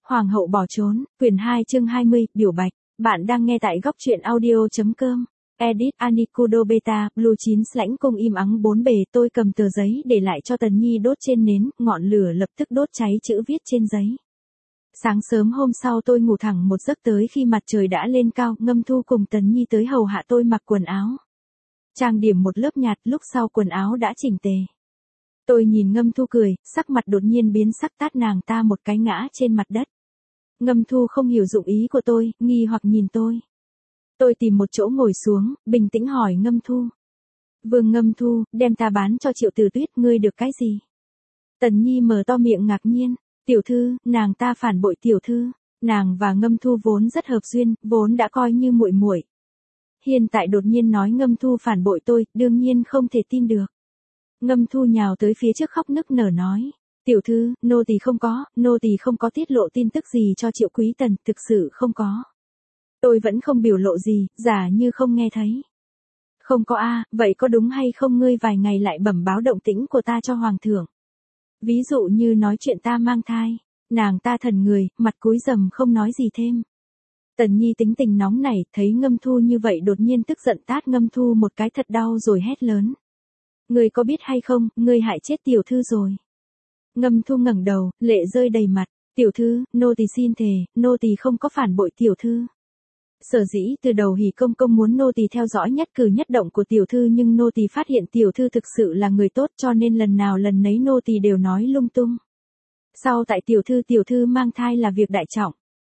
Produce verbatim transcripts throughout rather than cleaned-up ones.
Hoàng hậu bỏ trốn, quyển hai chương hai mươi, biểu bạch. Bạn đang nghe tại góc truyện audio.com. Edit Anikudo Beta, Blue chín lãnh cung im ắng bốn bề. Tôi cầm tờ giấy để lại cho Tần Nhi đốt trên nến, ngọn lửa lập tức đốt cháy chữ viết trên giấy. Sáng sớm hôm sau tôi ngủ thẳng một giấc tới khi mặt trời đã lên cao, Ngâm Thu cùng Tần Nhi tới hầu hạ tôi mặc quần áo. Trang điểm một lớp nhạt, lúc sau quần áo đã chỉnh tề. Tôi nhìn Ngâm Thu cười, sắc mặt đột nhiên biến sắc, tát nàng ta một cái ngã trên mặt đất. Ngâm Thu không hiểu dụng ý của tôi, nghi hoặc nhìn tôi. Tôi tìm một chỗ ngồi xuống, bình tĩnh hỏi Ngâm Thu. Vương Ngâm Thu, đem ta bán cho Triệu Tử Tuyết, ngươi được cái gì? Tần Nhi mở to miệng ngạc nhiên. Tiểu thư, nàng ta phản bội tiểu thư. Nàng và Ngâm Thu vốn rất hợp duyên, vốn đã coi như muội muội. Hiện tại đột nhiên nói Ngâm Thu phản bội tôi, đương nhiên không thể tin được. Ngâm Thu nhào tới phía trước khóc nức nở nói. Tiểu thư, nô tỳ không có, nô tỳ không có tiết lộ tin tức gì cho Triệu Quý Tần, thực sự không có. Tôi vẫn không biểu lộ gì, giả như không nghe thấy. Không có a, vậy có đúng hay không ngươi vài ngày lại bẩm báo động tĩnh của ta cho hoàng thượng? Ví dụ như nói chuyện ta mang thai, nàng ta thần người, mặt cúi rầm không nói gì thêm. Tần Nhi tính tình nóng nảy, thấy Ngâm Thu như vậy đột nhiên tức giận tát Ngâm Thu một cái thật đau rồi hét lớn. Ngươi có biết hay không, ngươi hại chết tiểu thư rồi. Ngâm Thu ngẩng đầu, lệ rơi đầy mặt. Tiểu thư, nô tỳ xin thề, nô tỳ không có phản bội tiểu thư. Sở dĩ từ đầu Hỉ công công muốn nô tỳ theo dõi nhất cử nhất động của tiểu thư, nhưng nô tỳ phát hiện tiểu thư thực sự là người tốt, cho nên lần nào lần nấy nô tỳ đều nói lung tung. Sau tại tiểu thư tiểu thư mang thai là việc đại trọng.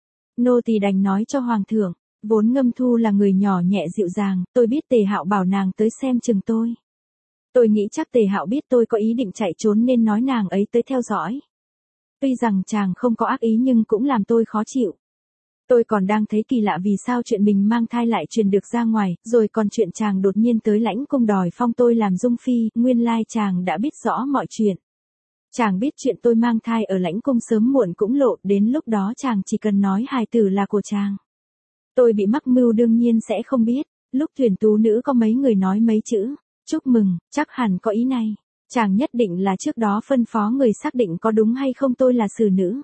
Nô tỳ đành nói cho hoàng thượng. Vốn Ngâm Thu là người nhỏ nhẹ dịu dàng, tôi biết Tề Hạo bảo nàng tới xem chừng tôi. Tôi nghĩ chắc Tề Hạo biết tôi có ý định chạy trốn nên nói nàng ấy tới theo dõi. Tuy rằng chàng không có ác ý nhưng cũng làm tôi khó chịu. Tôi còn đang thấy kỳ lạ vì sao chuyện mình mang thai lại truyền được ra ngoài, rồi còn chuyện chàng đột nhiên tới lãnh cung đòi phong tôi làm dung phi, nguyên lai chàng đã biết rõ mọi chuyện. Chàng biết chuyện tôi mang thai ở lãnh cung sớm muộn cũng lộ, đến lúc đó chàng chỉ cần nói hài tử là của chàng. Tôi bị mắc mưu đương nhiên sẽ không biết, lúc tuyển tú nữ có mấy người nói mấy chữ. Chúc mừng, chắc hẳn có ý này. Chàng nhất định là trước đó phân phó người xác định có đúng hay không tôi là xử nữ.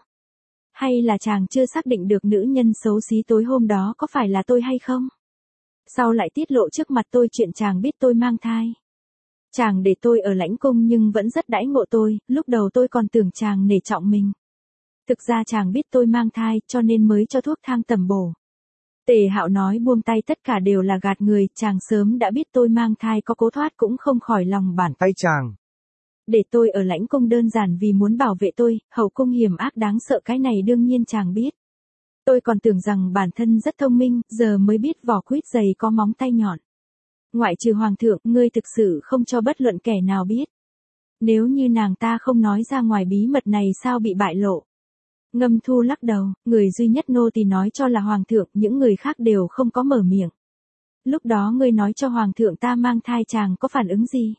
Hay là chàng chưa xác định được nữ nhân xấu xí tối hôm đó có phải là tôi hay không? Sau lại tiết lộ trước mặt tôi chuyện chàng biết tôi mang thai. Chàng để tôi ở lãnh cung nhưng vẫn rất đãi ngộ tôi, lúc đầu tôi còn tưởng chàng nể trọng mình. Thực ra chàng biết tôi mang thai cho nên mới cho thuốc thang tầm bổ. Tề Hạo nói buông tay tất cả đều là gạt người, chàng sớm đã biết tôi mang thai có cố thoát cũng không khỏi lòng bàn tay chàng. Để tôi ở lãnh cung đơn giản vì muốn bảo vệ tôi, hậu cung hiểm ác đáng sợ cái này đương nhiên chàng biết. Tôi còn tưởng rằng bản thân rất thông minh, giờ mới biết vỏ quýt dày có móng tay nhọn. Ngoại trừ hoàng thượng, ngươi thực sự không cho bất luận kẻ nào biết. Nếu như nàng ta không nói ra ngoài bí mật này sao bị bại lộ? Ngâm Thu lắc đầu, người duy nhất nô tỳ nói cho là hoàng thượng, những người khác đều không có mở miệng. Lúc đó ngươi nói cho hoàng thượng ta mang thai chàng có phản ứng gì?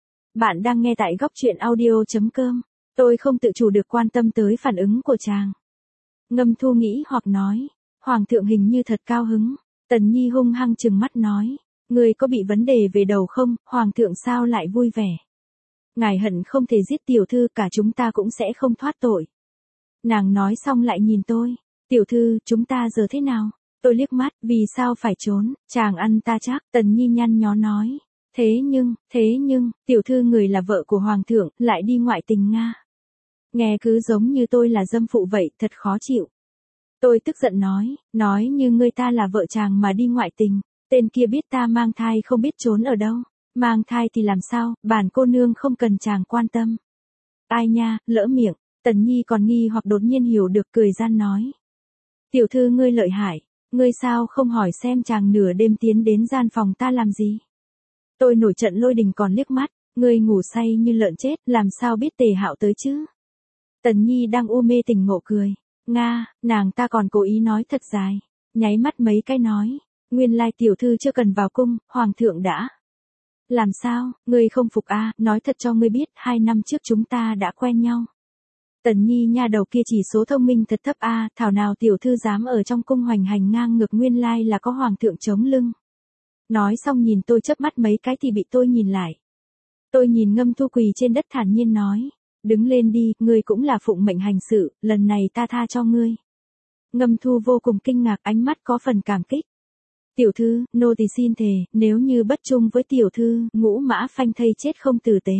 Bạn đang nghe tại góc truyện audio.com. Tôi không tự chủ được quan tâm tới phản ứng của chàng. Ngâm Thu nghĩ hoặc nói, hoàng thượng hình như thật cao hứng. Tần Nhi hung hăng trừng mắt nói, ngươi có bị vấn đề về đầu không, hoàng thượng sao lại vui vẻ? Ngài hận không thể giết tiểu thư, cả chúng ta cũng sẽ không thoát tội. Nàng nói xong lại nhìn tôi. Tiểu thư, chúng ta giờ thế nào? Tôi liếc mắt, vì sao phải trốn, chàng ăn ta chắc. Tần Nhi nhăn nhó nói. Thế nhưng, thế nhưng, tiểu thư người là vợ của hoàng thượng, lại đi ngoại tình Nga. Nghe cứ giống như tôi là dâm phụ vậy, thật khó chịu. Tôi tức giận nói, nói như ngươi ta là vợ chàng mà đi ngoại tình. Tên kia biết ta mang thai không biết trốn ở đâu. Mang thai thì làm sao, bản cô nương không cần chàng quan tâm. Ai nha, lỡ miệng. Tần Nhi còn nghi hoặc đột nhiên hiểu được cười gian nói. Tiểu thư ngươi lợi hại, ngươi sao không hỏi xem chàng nửa đêm tiến đến gian phòng ta làm gì? Tôi nổi trận lôi đình còn liếc mắt, ngươi ngủ say như lợn chết, làm sao biết Tề Hạo tới chứ? Tần Nhi đang u mê tỉnh ngộ cười. Nga, nàng ta còn cố ý nói thật dài, nháy mắt mấy cái nói. Nguyên lai tiểu thư chưa cần vào cung, hoàng thượng đã. Làm sao, ngươi không phục à, nói thật cho ngươi biết, hai năm trước chúng ta đã quen nhau. Tần Nhi nha đầu kia chỉ số thông minh thật thấp a, à, thảo nào tiểu thư dám ở trong cung hoành hành ngang ngược, nguyên lai là có hoàng thượng chống lưng. Nói xong nhìn tôi chớp mắt mấy cái thì bị tôi nhìn lại. Tôi nhìn Ngâm Thu quỳ trên đất thản nhiên nói, đứng lên đi, ngươi cũng là phụng mệnh hành sự, lần này ta tha cho ngươi. Ngâm Thu vô cùng kinh ngạc, ánh mắt có phần cảm kích. Tiểu thư, nô tỳ xin thề, nếu như bất chung với tiểu thư, ngũ mã phanh thây chết không tử tế.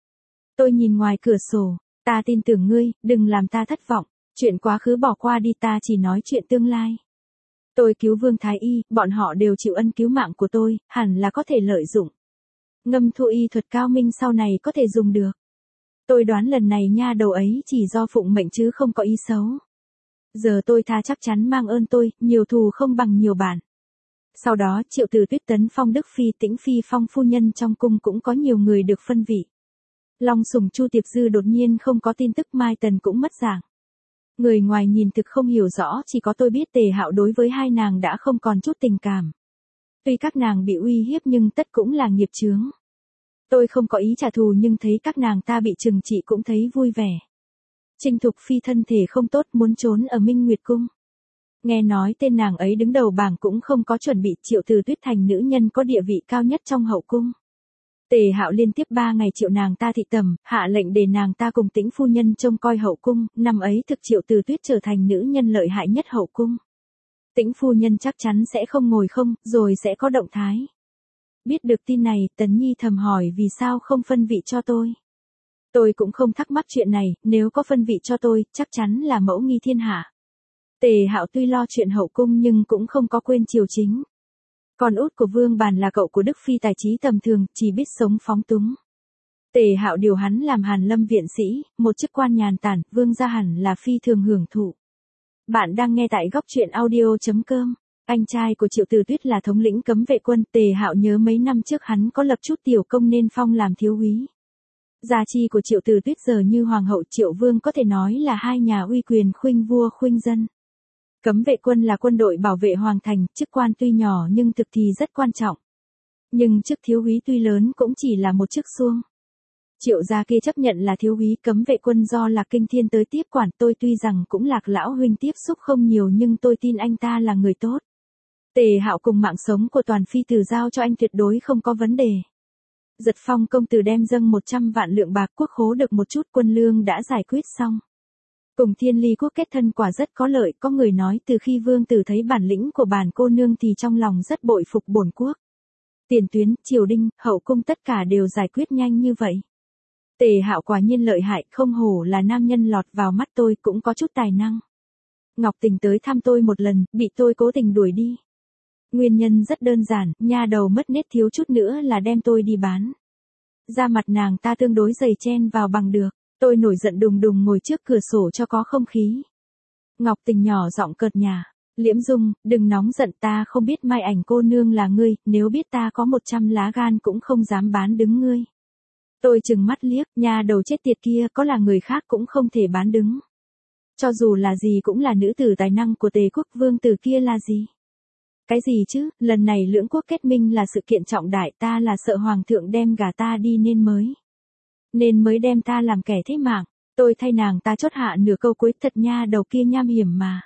Tôi nhìn ngoài cửa sổ, ta tin tưởng ngươi, đừng làm ta thất vọng, chuyện quá khứ bỏ qua đi, ta chỉ nói chuyện tương lai. Tôi cứu Vương Thái Y, bọn họ đều chịu ân cứu mạng của tôi, hẳn là có thể lợi dụng. Ngâm Thu y thuật cao minh sau này có thể dùng được. Tôi đoán lần này nha đầu ấy chỉ do phụng mệnh chứ không có ý xấu. Giờ tôi tha chắc chắn mang ơn tôi, nhiều thù không bằng nhiều bạn. Sau đó Triệu Từ Tuyết tấn phong Đức Phi Tĩnh Phi phong phu nhân trong cung cũng có nhiều người được phân vị. Long Sùng Chu Tiệp Dư đột nhiên không có tin tức, Mai Tần cũng mất dạng. Người ngoài nhìn thực không hiểu rõ, chỉ có tôi biết Tề Hạo đối với hai nàng đã không còn chút tình cảm. Tuy các nàng bị uy hiếp nhưng tất cũng là nghiệp chướng. Tôi không có ý trả thù nhưng thấy các nàng ta bị trừng trị cũng thấy vui vẻ. Trinh Thục Phi thân thể không tốt muốn trốn ở Minh Nguyệt Cung. Nghe nói tên nàng ấy đứng đầu bảng cũng không có chuẩn bị, Triệu Từ Tuyết thành nữ nhân có địa vị cao nhất trong hậu cung. Tề Hạo liên tiếp ba ngày triệu nàng ta thị tầm, hạ lệnh để nàng ta cùng Tĩnh phu nhân trông coi hậu cung, năm ấy thực Triệu Từ Tuyết trở thành nữ nhân lợi hại nhất hậu cung. Tĩnh phu nhân chắc chắn sẽ không ngồi không, rồi sẽ có động thái. Biết được tin này, Tấn Nhi thầm hỏi vì sao không phân vị cho tôi. Tôi cũng không thắc mắc chuyện này, nếu có phân vị cho tôi, chắc chắn là mẫu nghi thiên hạ. Tề Hạo tuy lo chuyện hậu cung nhưng cũng không có quên triều chính. Con út của Vương Bàn là cậu của Đức Phi tài trí tầm thường, chỉ biết sống phóng túng. Tề Hạo điều hắn làm Hàn Lâm viện sĩ, một chức quan nhàn tản, Vương gia hẳn là phi thường hưởng thụ. Bạn đang nghe tại góc truyện audio chấm com. Anh trai của Triệu Từ Tuyết là thống lĩnh cấm vệ quân, Tề Hạo nhớ mấy năm trước hắn có lập chút tiểu công nên phong làm thiếu úy. Gia chi của Triệu Từ Tuyết giờ như hoàng hậu Triệu Vương có thể nói là hai nhà uy quyền khuynh vua khuynh dân. Cấm vệ quân là quân đội bảo vệ hoàng thành, chức quan tuy nhỏ nhưng thực thì rất quan trọng. Nhưng chức thiếu úy tuy lớn cũng chỉ là một chức xuông. Triệu gia kia chấp nhận là thiếu úy cấm vệ quân do Lạc Kinh Thiên tới tiếp quản, tôi tuy rằng cũng Lạc lão huynh tiếp xúc không nhiều nhưng tôi tin anh ta là người tốt. Tề Hạo cùng mạng sống của toàn phi tử giao cho anh tuyệt đối không có vấn đề. Giật Phong công tử đem dâng một trăm vạn lượng bạc, quốc khố được một chút, quân lương đã giải quyết xong. Cùng Thiên Ly quốc kết thân quả rất có lợi, có người nói từ khi vương tử thấy bản lĩnh của bản cô nương thì trong lòng rất bội phục bổn quốc. Tiền tuyến, triều đình, hậu cung tất cả đều giải quyết nhanh như vậy. Tề Hạo quả nhiên lợi hại, không hổ là nam nhân lọt vào mắt tôi, cũng có chút tài năng. Ngọc Tình tới thăm tôi một lần, bị tôi cố tình đuổi đi. Nguyên nhân rất đơn giản, nha đầu mất nết thiếu chút nữa là đem tôi đi bán. Da mặt nàng ta tương đối dày chen vào bằng được, tôi nổi giận đùng đùng ngồi trước cửa sổ cho có không khí. Ngọc Tình nhỏ giọng cợt nhả, Liễm Dung, đừng nóng giận, ta không biết Mai Ảnh cô nương là ngươi, nếu biết ta có một trăm lá gan cũng không dám bán đứng ngươi. Tôi trừng mắt liếc, nha đầu chết tiệt kia, có là người khác cũng không thể bán đứng. Cho dù là gì cũng là nữ tử tài năng của Tề quốc, vương tử kia là gì? Cái gì chứ, lần này lưỡng quốc kết minh là sự kiện trọng đại, ta là sợ hoàng thượng đem gả ta đi nên mới. Nên mới đem ta làm kẻ thế mạng, tôi thay nàng ta chốt hạ nửa câu cuối, thật nha đầu kia nham hiểm mà.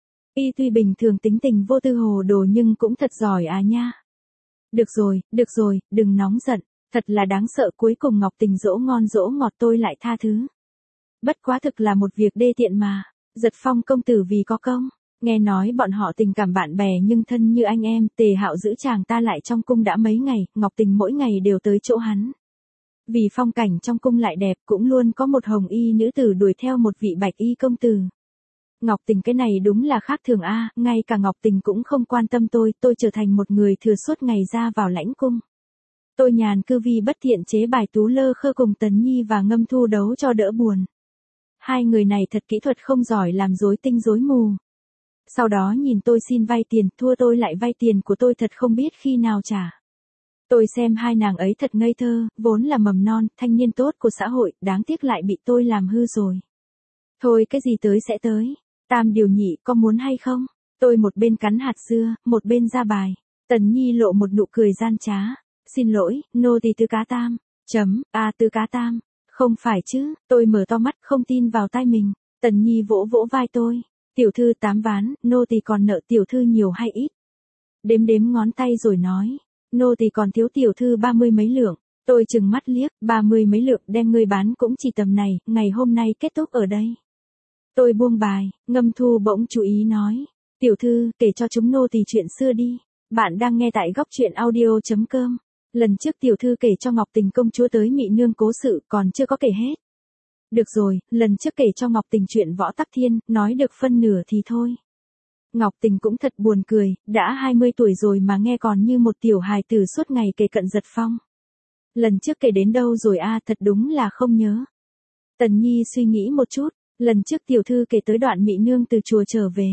Y tuy bình thường tính tình vô tư hồ đồ nhưng cũng thật giỏi à nha. Được rồi, được rồi, đừng nóng giận, thật là đáng sợ, cuối cùng Ngọc Tình dỗ ngon dỗ ngọt tôi lại tha thứ. Bất quá thực là một việc đê tiện mà, Giật Phong công tử vì có công. Nghe nói bọn họ tình cảm bạn bè nhưng thân như anh em, Tề Hạo giữ chàng ta lại trong cung đã mấy ngày, Ngọc Tình mỗi ngày đều tới chỗ hắn. Vì phong cảnh trong cung lại đẹp, cũng luôn có một hồng y nữ tử đuổi theo một vị bạch y công tử. Ngọc Tình cái này đúng là khác thường a, ngay cả Ngọc Tình cũng không quan tâm tôi, tôi trở thành một người thừa suốt ngày ra vào lãnh cung. Tôi nhàn cư vi bất thiện chế bài tú lơ khơ cùng Tấn Nhi và Ngâm Thu đấu cho đỡ buồn. Hai người này thật kỹ thuật không giỏi, làm rối tinh rối mù. Sau đó nhìn tôi xin vay tiền, thua tôi lại vay tiền của tôi, thật không biết khi nào trả. Tôi xem hai nàng ấy thật ngây thơ, vốn là mầm non, thanh niên tốt của xã hội, đáng tiếc lại bị tôi làm hư rồi. Thôi cái gì tới sẽ tới. Tam điều nhị, có muốn hay không? Tôi một bên cắn hạt dưa, một bên ra bài. Tần Nhi lộ một nụ cười gian trá. Xin lỗi, nô tỳ Tư Cá Tam. Chấm, à Tư Cá Tam. Không phải chứ, tôi mở to mắt không tin vào tai mình. Tần Nhi vỗ vỗ vai tôi. Tiểu thư tám ván, nô tỳ còn nợ tiểu thư nhiều hay ít? Đếm đếm ngón tay rồi nói. Nô tỳ còn thiếu tiểu thư ba mươi mấy lượng. Tôi chừng mắt liếc, ba mươi mấy lượng đem ngươi bán cũng chỉ tầm này, ngày hôm nay kết thúc ở đây. Tôi buông bài, Ngâm Thu bỗng chú ý nói. Tiểu thư, kể cho chúng nô tỳ chuyện xưa đi. Bạn đang nghe tại góc truyện audio.com. Lần trước tiểu thư kể cho Ngọc Tình công chúa tới Mị Nương cố sự còn chưa có kể hết. Được rồi, lần trước kể cho Ngọc Tình chuyện Võ Tắc Thiên, nói được phân nửa thì thôi. Ngọc Tình cũng thật buồn cười, đã hai mươi tuổi rồi mà nghe còn như một tiểu hài tử suốt ngày kể Cận Giật Phong. Lần trước kể đến đâu rồi a, à, thật đúng là không nhớ. Tần Nhi suy nghĩ một chút, lần trước tiểu thư kể tới đoạn Mị Nương từ chùa trở về.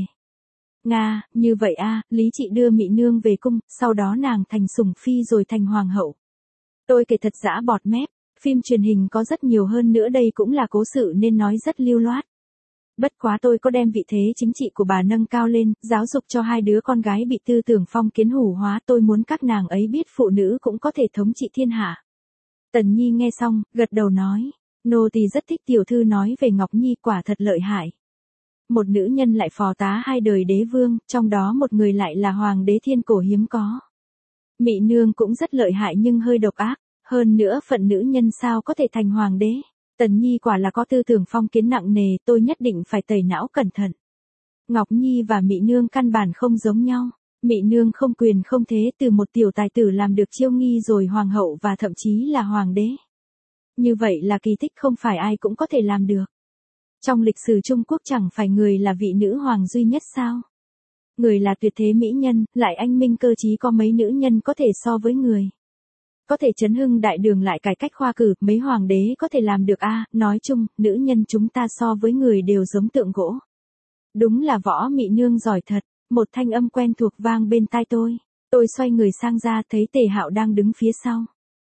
Nga, như vậy a, à, Lý Trị đưa Mị Nương về cung, sau đó nàng thành sủng phi rồi thành hoàng hậu. Tôi kể thật dã bọt mép, phim truyền hình có rất nhiều hơn nữa, đây cũng là cố sự nên nói rất lưu loát. Bất quá tôi có đem vị thế chính trị của bà nâng cao lên, giáo dục cho hai đứa con gái bị tư tưởng phong kiến hủ hóa, tôi muốn các nàng ấy biết phụ nữ cũng có thể thống trị thiên hạ. Tần Nhi nghe xong, gật đầu nói, nô tỳ rất thích tiểu thư nói về Ngọc Nhi, quả thật lợi hại. Một nữ nhân lại phò tá hai đời đế vương, trong đó một người lại là hoàng đế thiên cổ hiếm có. Mị Nương cũng rất lợi hại nhưng hơi độc ác, hơn nữa phận nữ nhân sao có thể thành hoàng đế. Tần Nhi quả là có tư tưởng phong kiến nặng nề, tôi nhất định phải tẩy não cẩn thận. Ngọc Nhi và Mị Nương căn bản không giống nhau. Mị Nương không quyền không thế, từ một tiểu tài tử làm được chiêu nghi rồi hoàng hậu và thậm chí là hoàng đế. Như vậy là kỳ tích, không phải ai cũng có thể làm được. Trong lịch sử Trung Quốc chẳng phải người là vị nữ hoàng duy nhất sao? Người là tuyệt thế mỹ nhân, lại anh minh cơ trí, có mấy nữ nhân có thể so với người. Có thể chấn hưng đại đường lại cải cách khoa cử, mấy hoàng đế có thể làm được a, à, nói chung, nữ nhân chúng ta so với người đều giống tượng gỗ. Đúng là Võ Mị Nương giỏi thật, một thanh âm quen thuộc vang bên tai tôi. Tôi xoay người sang ra thấy Tề Hạo đang đứng phía sau.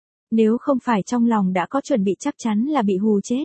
Nếu không phải trong lòng đã có chuẩn bị chắc chắn là bị hù chết.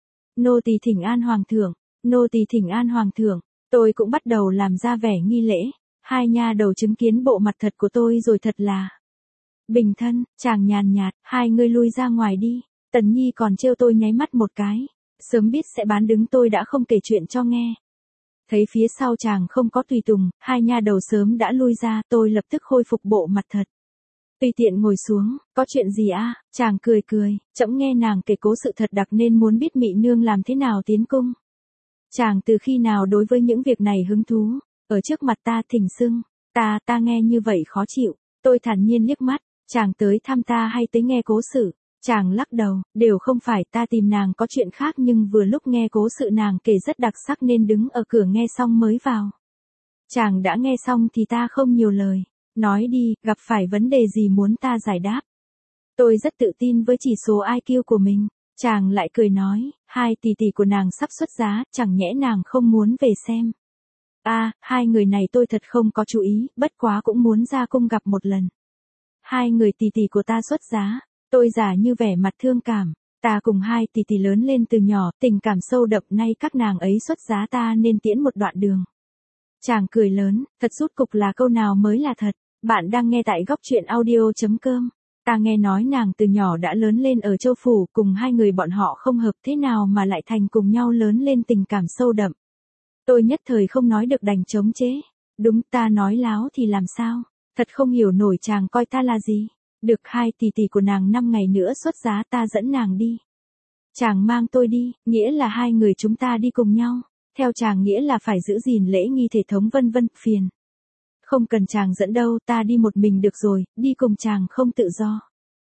Nô tỳ thỉnh an hoàng thượng, nô tỳ thỉnh an hoàng thượng, tôi cũng bắt đầu làm ra vẻ nghi lễ. Hai nha đầu chứng kiến bộ mặt thật của tôi rồi thật là bình thân, chàng nhàn nhạt, hai ngươi lui ra ngoài đi. Tần Nhi còn trêu tôi nháy mắt một cái, sớm biết sẽ bán đứng tôi đã không kể chuyện cho nghe. Thấy phía sau chàng không có tùy tùng, hai nha đầu sớm đã lui ra, tôi lập tức khôi phục bộ mặt thật. Tùy tiện ngồi xuống, có chuyện gì a? À? Chàng cười cười, trẫm nghe nàng kể cố sự thật đặc nên muốn biết Mị Nương làm thế nào tiến cung. Chàng từ khi nào đối với những việc này hứng thú, ở trước mặt ta thỉnh xưng, ta, ta nghe như vậy khó chịu, tôi thản nhiên liếc mắt, chàng tới thăm ta hay tới nghe cố sự? Chàng lắc đầu, đều không phải, ta tìm nàng có chuyện khác nhưng vừa lúc nghe cố sự nàng kể rất đặc sắc nên đứng ở cửa nghe xong mới vào. Chàng đã nghe xong thì ta không nhiều lời. Nói đi, gặp phải vấn đề gì muốn ta giải đáp. Tôi rất tự tin với chỉ số i kiu của mình. Chàng lại cười nói, hai tỷ tỷ của nàng sắp xuất giá, chẳng nhẽ nàng không muốn về xem. A, à, hai người này tôi thật không có chú ý, bất quá cũng muốn ra cung gặp một lần. Hai người tỷ tỷ của ta xuất giá, tôi giả như vẻ mặt thương cảm. Ta cùng hai tỷ tỷ lớn lên từ nhỏ, tình cảm sâu đậm, nay các nàng ấy xuất giá ta nên tiễn một đoạn đường. Chàng cười lớn, thật rút cục là câu nào mới là thật. Bạn đang nghe tại góc truyện audio.com. Ta nghe nói nàng từ nhỏ đã lớn lên ở Châu Phủ, cùng hai người bọn họ không hợp thế nào mà lại thành cùng nhau lớn lên tình cảm sâu đậm. Tôi nhất thời không nói được đành chống chế. Đúng, ta nói láo thì làm sao? Thật không hiểu nổi chàng coi ta là gì. Được, hai tỷ tỷ của nàng năm ngày nữa xuất giá, ta dẫn nàng đi. Chàng mang tôi đi, nghĩa là hai người chúng ta đi cùng nhau. Theo chàng nghĩa là phải giữ gìn lễ nghi thể thống vân vân, phiền. Không cần chàng dẫn đâu, ta đi một mình được rồi, đi cùng chàng không tự do.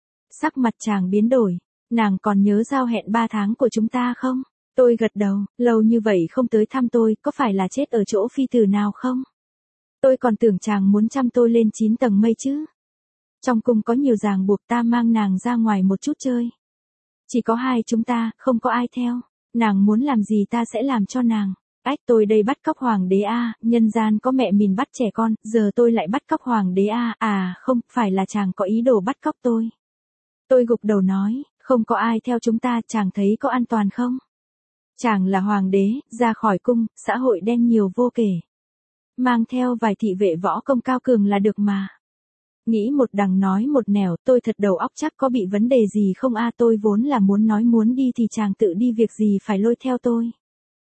Sắc mặt chàng biến đổi, nàng còn nhớ giao hẹn ba tháng của chúng ta không? Tôi gật đầu, lâu như vậy không tới thăm tôi, có phải là chết ở chỗ phi tử nào không? Tôi còn tưởng chàng muốn chăm tôi lên chín tầng mây chứ. Trong cung có nhiều ràng buộc, ta mang nàng ra ngoài một chút chơi. Chỉ có hai chúng ta, không có ai theo. Nàng muốn làm gì ta sẽ làm cho nàng. Ách, tôi đây bắt cóc hoàng đế a, à, nhân gian có mẹ mình bắt trẻ con, giờ tôi lại bắt cóc hoàng đế a, à, à không, phải là chàng có ý đồ bắt cóc tôi. Tôi gục đầu nói, không có ai theo chúng ta, chàng thấy có an toàn không? Chàng là hoàng đế, ra khỏi cung, xã hội đen nhiều vô kể. Mang theo vài thị vệ võ công cao cường là được mà. Nghĩ một đằng nói một nẻo, tôi thật đầu óc chắc có bị vấn đề gì không a, à, tôi vốn là muốn nói muốn đi thì chàng tự đi, việc gì phải lôi theo tôi.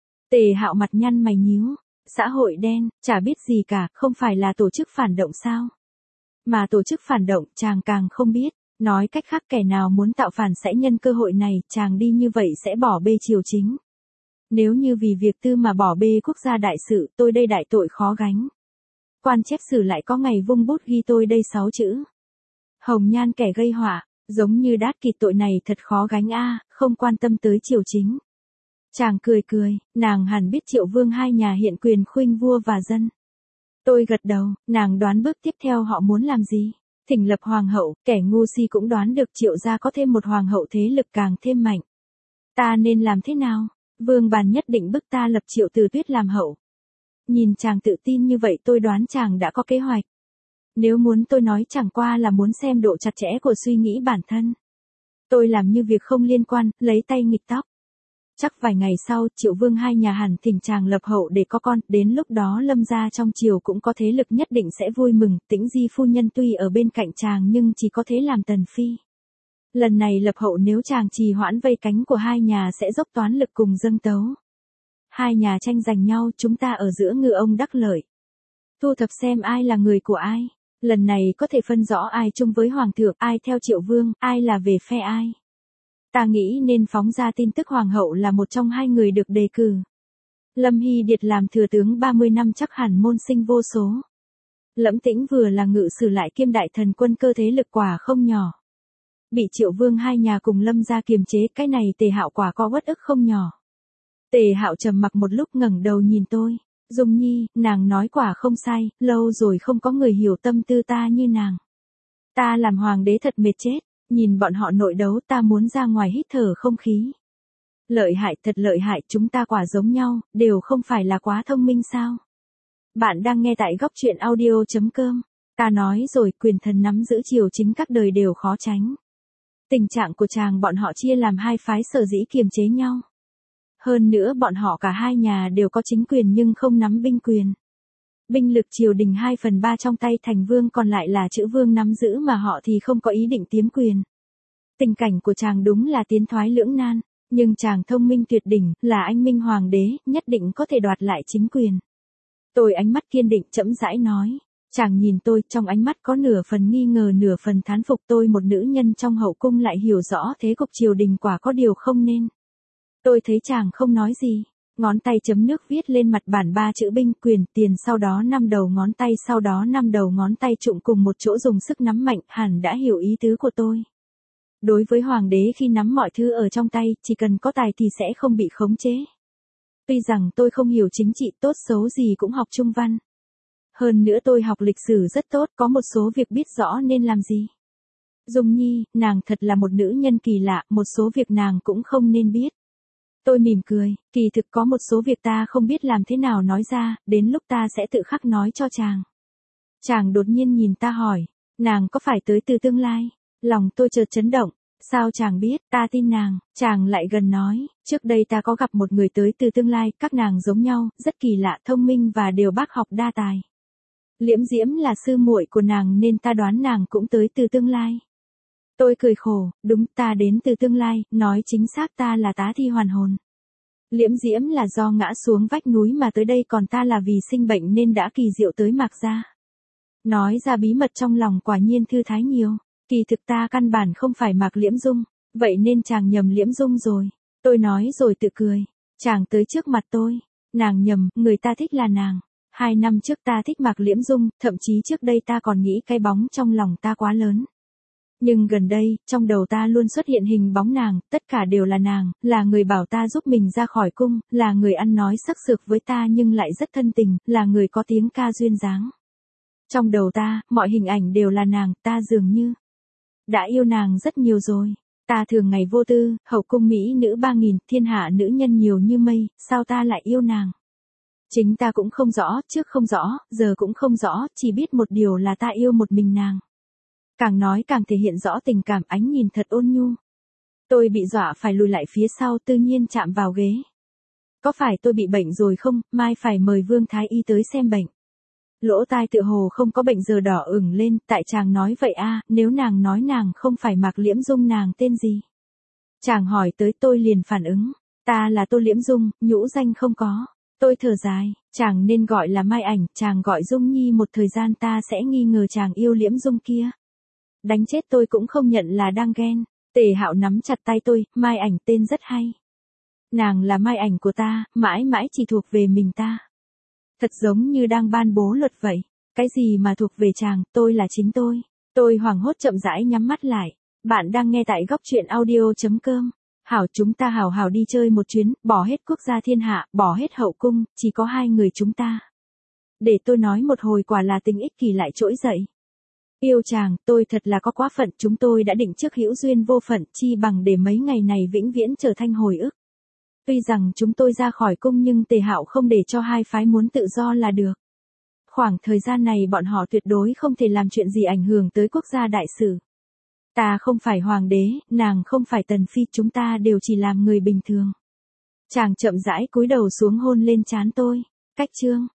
Tề Hạo mặt nhăn mày nhíu, xã hội đen, chả biết gì cả, không phải là tổ chức phản động sao? Mà tổ chức phản động, chàng càng không biết, nói cách khác kẻ nào muốn tạo phản sẽ nhân cơ hội này, chàng đi như vậy sẽ bỏ bê triều chính. Nếu như vì việc tư mà bỏ bê quốc gia đại sự, tôi đây đại tội khó gánh. Quan chép sử lại có ngày vung bút ghi tôi đây sáu chữ. Hồng nhan kẻ gây họa, giống như đát kịt tội này thật khó gánh a, không quan tâm tới triều chính. Chàng cười cười, nàng hẳn biết Triệu Vương hai nhà hiện quyền khuynh vua và dân. Tôi gật đầu, nàng đoán bước tiếp theo họ muốn làm gì? Thỉnh lập hoàng hậu, kẻ ngu si cũng đoán được Triệu gia có thêm một hoàng hậu thế lực càng thêm mạnh. Ta nên làm thế nào? Vương bàn nhất định bức ta lập Triệu Từ Tuyết làm hậu. Nhìn chàng tự tin như vậy tôi đoán chàng đã có kế hoạch. Nếu muốn tôi nói chẳng qua là muốn xem độ chặt chẽ của suy nghĩ bản thân. Tôi làm như việc không liên quan, lấy tay nghịch tóc. Chắc vài ngày sau, Triệu Vương hai nhà hẳn thỉnh chàng lập hậu để có con, đến lúc đó Lâm gia trong triều cũng có thế lực nhất định sẽ vui mừng, Tĩnh Di phu nhân tuy ở bên cạnh chàng nhưng chỉ có thế làm tần phi. Lần này lập hậu nếu chàng trì hoãn vây cánh của hai nhà sẽ dốc toán lực cùng dâng tấu. Hai nhà tranh giành nhau, chúng ta ở giữa ngư ông đắc lợi. Thu thập xem ai là người của ai. Lần này có thể phân rõ ai chung với Hoàng thượng, ai theo Triệu Vương, ai là về phe ai. Ta nghĩ nên phóng ra tin tức Hoàng hậu là một trong hai người được đề cử. Lâm Hy Điệt làm thừa tướng ba mươi năm chắc hẳn môn sinh vô số. Lẫm Tĩnh vừa là ngự sử lại kiêm đại thần quân cơ thế lực quả không nhỏ. Bị Triệu Vương hai nhà cùng Lâm gia kiềm chế, cái này Tề Hạo quả có uất ức không nhỏ. Tề Hạo trầm mặc một lúc ngẩng đầu nhìn tôi. Dung Nhi, nàng nói quả không sai, lâu rồi không có người hiểu tâm tư ta như nàng. Ta làm hoàng đế thật mệt chết, nhìn bọn họ nội đấu ta muốn ra ngoài hít thở không khí. Lợi hại, thật lợi hại, chúng ta quả giống nhau, đều không phải là quá thông minh sao. Bạn đang nghe tại góc truyện audio chấm com. Ta nói rồi, quyền thần nắm giữ triều chính các đời đều khó tránh. Tình trạng của chàng bọn họ chia làm hai phái sở dĩ kiềm chế nhau. Hơn nữa bọn họ cả hai nhà đều có chính quyền nhưng không nắm binh quyền. Binh lực triều đình hai phần ba trong tay thành vương còn lại là chữ vương nắm giữ mà họ thì không có ý định tiếm quyền. Tình cảnh của chàng đúng là tiến thoái lưỡng nan, nhưng chàng thông minh tuyệt đỉnh, là anh minh hoàng đế, nhất định có thể đoạt lại chính quyền. Tôi ánh mắt kiên định chậm rãi nói. Chàng nhìn tôi, trong ánh mắt có nửa phần nghi ngờ nửa phần thán phục, tôi một nữ nhân trong hậu cung lại hiểu rõ thế cục triều đình quả có điều không nên. Tôi thấy chàng không nói gì, ngón tay chấm nước viết lên mặt bản ba chữ binh quyền tiền, sau đó năm đầu ngón tay sau đó năm đầu ngón tay trụng cùng một chỗ dùng sức nắm mạnh, hẳn đã hiểu ý tứ của tôi. Đối với hoàng đế khi nắm mọi thứ ở trong tay, chỉ cần có tài thì sẽ không bị khống chế. Tuy rằng tôi không hiểu chính trị, tốt xấu gì cũng học trung văn. Hơn nữa tôi học lịch sử rất tốt, có một số việc biết rõ nên làm gì. Dung Nhi, nàng thật là một nữ nhân kỳ lạ, một số việc nàng cũng không nên biết. Tôi mỉm cười, kỳ thực có một số việc ta không biết làm thế nào nói ra, đến lúc ta sẽ tự khắc nói cho chàng. Chàng đột nhiên nhìn ta hỏi, nàng có phải tới từ tương lai? Lòng tôi chợt chấn động, sao chàng biết, ta tin nàng, chàng lại gần nói, trước đây ta có gặp một người tới từ tương lai, các nàng giống nhau, rất kỳ lạ, thông minh và đều bác học đa tài. Liễm Diễm là sư muội của nàng nên ta đoán nàng cũng tới từ tương lai. Tôi cười khổ, đúng, ta đến từ tương lai, nói chính xác ta là tá thi hoàn hồn. Liễm Diễm là do ngã xuống vách núi mà tới đây, còn ta là vì sinh bệnh nên đã kỳ diệu tới Mạc gia. Nói ra bí mật trong lòng quả nhiên thư thái nhiều, kỳ thực ta căn bản không phải Mạc Liễm Dung, vậy nên chàng nhầm Liễm Dung rồi. Tôi nói rồi tự cười, chàng tới trước mặt tôi, nàng nhầm, người ta thích là nàng. Hai năm trước ta thích Mạc Liễm Dung, thậm chí trước đây ta còn nghĩ cái bóng trong lòng ta quá lớn. Nhưng gần đây, trong đầu ta luôn xuất hiện hình bóng nàng, tất cả đều là nàng, là người bảo ta giúp mình ra khỏi cung, là người ăn nói sắc sược với ta nhưng lại rất thân tình, là người có tiếng ca duyên dáng. Trong đầu ta, mọi hình ảnh đều là nàng, ta dường như đã yêu nàng rất nhiều rồi. Ta thường ngày vô tư, hậu cung mỹ nữ ba nghìn, thiên hạ nữ nhân nhiều như mây, sao ta lại yêu nàng? Chính ta cũng không rõ, trước không rõ, giờ cũng không rõ, chỉ biết một điều là ta yêu một mình nàng. Càng nói càng thể hiện rõ tình cảm, ánh nhìn thật ôn nhu. Tôi bị dọa phải lùi lại phía sau, tự nhiên chạm vào ghế. Có phải tôi bị bệnh rồi không, mai phải mời Vương Thái Y tới xem bệnh. Lỗ tai tựa hồ không có bệnh giờ đỏ ửng lên, tại chàng nói vậy a, nếu nàng nói nàng không phải Mạc Liễm Dung nàng tên gì? Chàng hỏi tới tôi liền phản ứng, ta là Tô Liễm Dung, nhũ danh không có. Tôi thở dài, chàng nên gọi là Mai Ảnh, chàng gọi Dung Nhi một thời gian ta sẽ nghi ngờ chàng yêu Liễm Dung kia. Đánh chết tôi cũng không nhận là đang ghen. Tề Hạo nắm chặt tay tôi, Mai Ảnh tên rất hay. Nàng là mai ảnh của ta, mãi mãi chỉ thuộc về mình ta. Thật giống như đang ban bố luật vậy. Cái gì mà thuộc về chàng, tôi là chính tôi. Tôi hoảng hốt chậm rãi nhắm mắt lại. Bạn đang nghe tại góc truyện audio.com. Hảo, chúng ta hảo hảo đi chơi một chuyến, bỏ hết quốc gia thiên hạ, bỏ hết hậu cung, chỉ có hai người chúng ta. Để tôi nói một hồi, quả là tình ích kỷ lại trỗi dậy. Yêu chàng, tôi thật là có quá phận, chúng tôi đã định trước hữu duyên vô phận, chi bằng để mấy ngày này vĩnh viễn trở thành hồi ức. Tuy rằng chúng tôi ra khỏi cung nhưng Tề Hạo không để cho hai phái muốn tự do là được. Khoảng thời gian này bọn họ tuyệt đối không thể làm chuyện gì ảnh hưởng tới quốc gia đại sự. Ta không phải hoàng đế, nàng không phải tần phi, chúng ta đều chỉ làm người bình thường. Chàng chậm rãi cúi đầu xuống hôn lên trán tôi. Cách chương